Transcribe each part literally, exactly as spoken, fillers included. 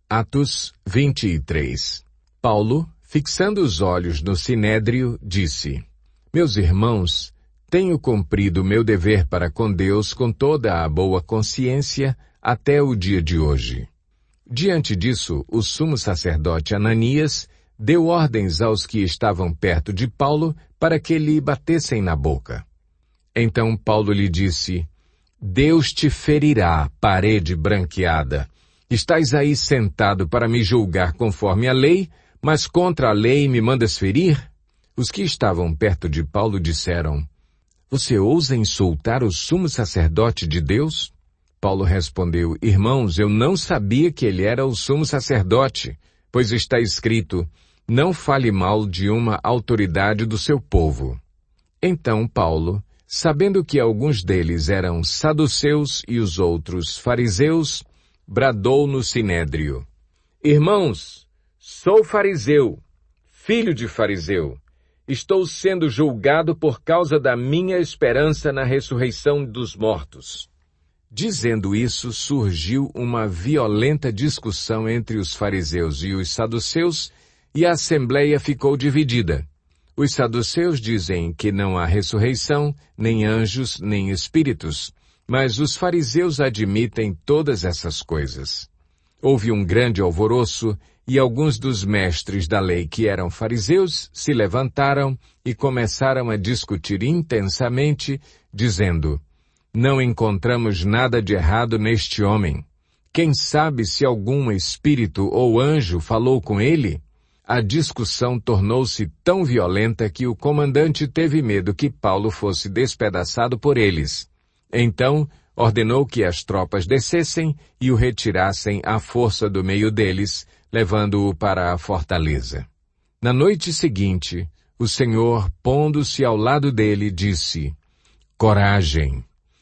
Atos vinte e três. Paulo, fixando os olhos no Sinédrio, disse: Meus irmãos, tenho cumprido meu dever para com Deus com toda a boa consciência até o dia de hoje. Diante disso, o sumo sacerdote Ananias deu ordens aos que estavam perto de Paulo para que lhe batessem na boca. Então Paulo lhe disse: Deus te ferirá, parede branqueada. Estás aí sentado para me julgar conforme a lei, mas contra a lei me mandas ferir? Os que estavam perto de Paulo disseram: Você ousa insultar o sumo sacerdote de Deus? Paulo respondeu: Irmãos, eu não sabia que ele era o sumo sacerdote, pois está escrito: Não fale mal de uma autoridade do seu povo. Então Paulo, sabendo que alguns deles eram saduceus e os outros fariseus, bradou no Sinédrio: Irmãos, sou fariseu, filho de fariseu. Estou sendo julgado por causa da minha esperança na ressurreição dos mortos. Dizendo isso, surgiu uma violenta discussão entre os fariseus e os saduceus, e a assembleia ficou dividida. Os saduceus dizem que não há ressurreição, nem anjos, nem espíritos, mas os fariseus admitem todas essas coisas. Houve um grande alvoroço, e alguns dos mestres da lei que eram fariseus se levantaram e começaram a discutir intensamente, dizendo: Não encontramos nada de errado neste homem. Quem sabe se algum espírito ou anjo falou com ele? A discussão tornou-se tão violenta que o comandante teve medo que Paulo fosse despedaçado por eles. Então, ordenou que as tropas descessem e o retirassem à força do meio deles, levando-o para a fortaleza. Na noite seguinte, o Senhor, pondo-se ao lado dele, disse: Coragem!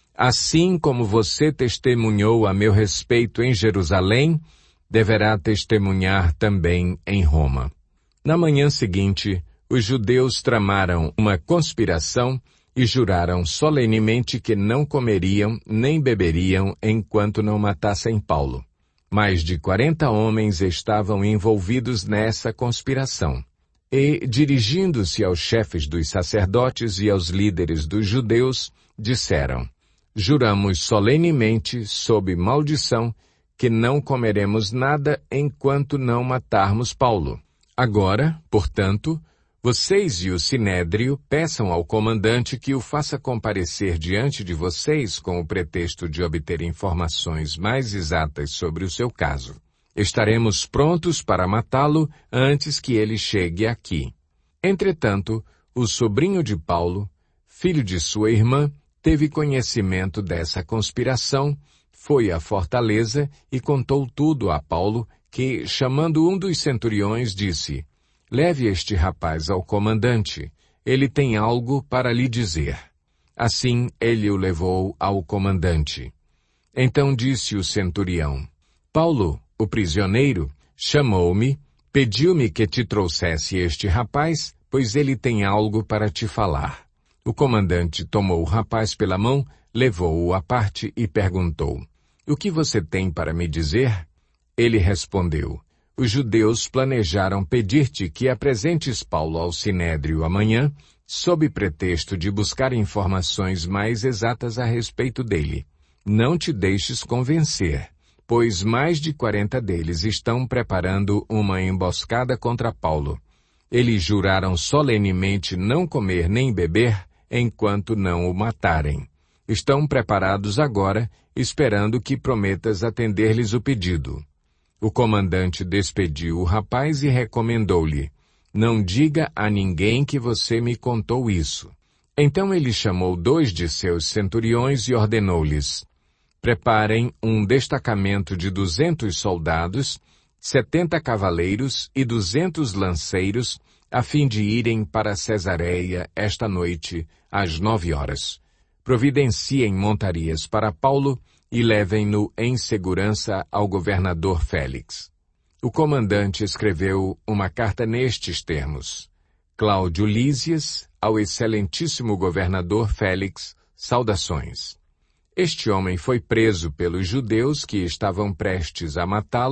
Assim como você testemunhou a meu respeito em Jerusalém, deverá testemunhar também em Roma. Na manhã seguinte, os judeus tramaram uma conspiração e juraram solenemente que não comeriam nem beberiam enquanto não matassem Paulo. Mais de quarenta homens estavam envolvidos nessa conspiração. E, dirigindo-se aos chefes dos sacerdotes e aos líderes dos judeus, disseram: Juramos solenemente, sob maldição, que não comeremos nada enquanto não matarmos Paulo. Agora, portanto, vocês e o Sinédrio peçam ao comandante que o faça comparecer diante de vocês com o pretexto de obter informações mais exatas sobre o seu caso. Estaremos prontos para matá-lo antes que ele chegue aqui. Entretanto, o sobrinho de Paulo, filho de sua irmã, teve conhecimento dessa conspiração, foi à fortaleza e contou tudo a Paulo, que, chamando um dos centuriões, disse: Leve este rapaz ao comandante, ele tem algo para lhe dizer. Assim, ele o levou ao comandante. Então disse o centurião: Paulo, o prisioneiro, chamou-me, pediu-me que te trouxesse este rapaz, pois ele tem algo para te falar. O comandante tomou o rapaz pela mão, levou-o à parte e perguntou: O que você tem para me dizer? Ele respondeu: Os judeus planejaram pedir-te que apresentes Paulo ao Sinédrio amanhã, sob pretexto de buscar informações mais exatas a respeito dele. Não te deixes convencer, pois mais de quarenta deles estão preparando uma emboscada contra Paulo. Eles juraram solenemente não comer nem beber enquanto não o matarem. Estão preparados agora, esperando que prometas atender-lhes o pedido. O comandante despediu o rapaz e recomendou-lhe: Não diga a ninguém que você me contou isso. Então ele chamou dois de seus centuriões e ordenou-lhes: Preparem um destacamento de duzentos soldados, setenta cavaleiros e duzentos lanceiros, a fim de irem para Cesareia esta noite, às nove horas. Providenciem montarias para Paulo e levem-no em segurança ao governador Félix. O comandante escreveu uma carta nestes termos: Cláudio Lísias, ao excelentíssimo governador Félix, saudações. Este homem foi preso pelos judeus que estavam prestes a matá-lo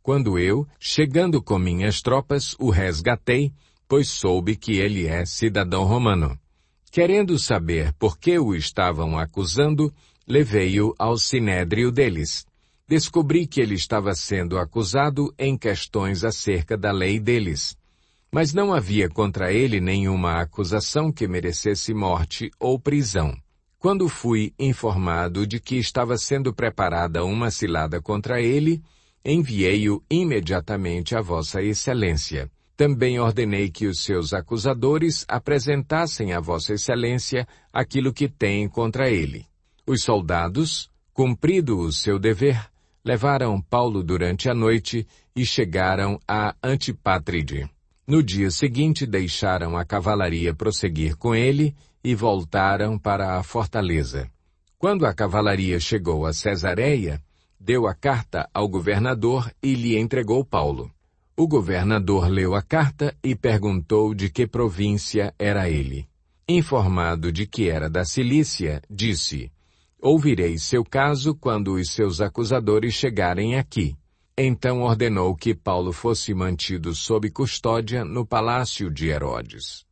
quando eu, chegando com minhas tropas, o resgatei, pois soube que ele é cidadão romano. Querendo saber por que o estavam acusando, levei-o ao sinédrio deles. Descobri que ele estava sendo acusado em questões acerca da lei deles. Mas não havia contra ele nenhuma acusação que merecesse morte ou prisão. Quando fui informado de que estava sendo preparada uma cilada contra ele, enviei-o imediatamente a Vossa Excelência. Também ordenei que os seus acusadores apresentassem a Vossa Excelência aquilo que têm contra ele. Os soldados, cumprido o seu dever, levaram Paulo durante a noite e chegaram a Antipátride. No dia seguinte deixaram a cavalaria prosseguir com ele e voltaram para a fortaleza. Quando a cavalaria chegou a Cesareia, deu a carta ao governador e lhe entregou Paulo. O governador leu a carta e perguntou de que província era ele. Informado de que era da Cilícia, disse: ouvirei seu caso quando os seus acusadores chegarem aqui. Então ordenou que Paulo fosse mantido sob custódia no palácio de Herodes.